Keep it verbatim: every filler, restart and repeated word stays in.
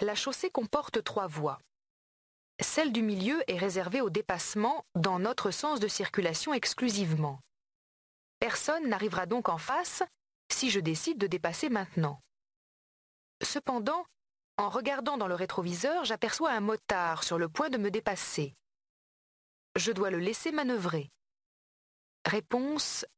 La chaussée comporte trois voies. Celle du milieu est réservée au dépassement dans notre sens de circulation exclusivement. Personne n'arrivera donc en face si je décide de dépasser maintenant. Cependant, en regardant dans le rétroviseur, j'aperçois un motard sur le point de me dépasser. Je dois le laisser manœuvrer. Réponse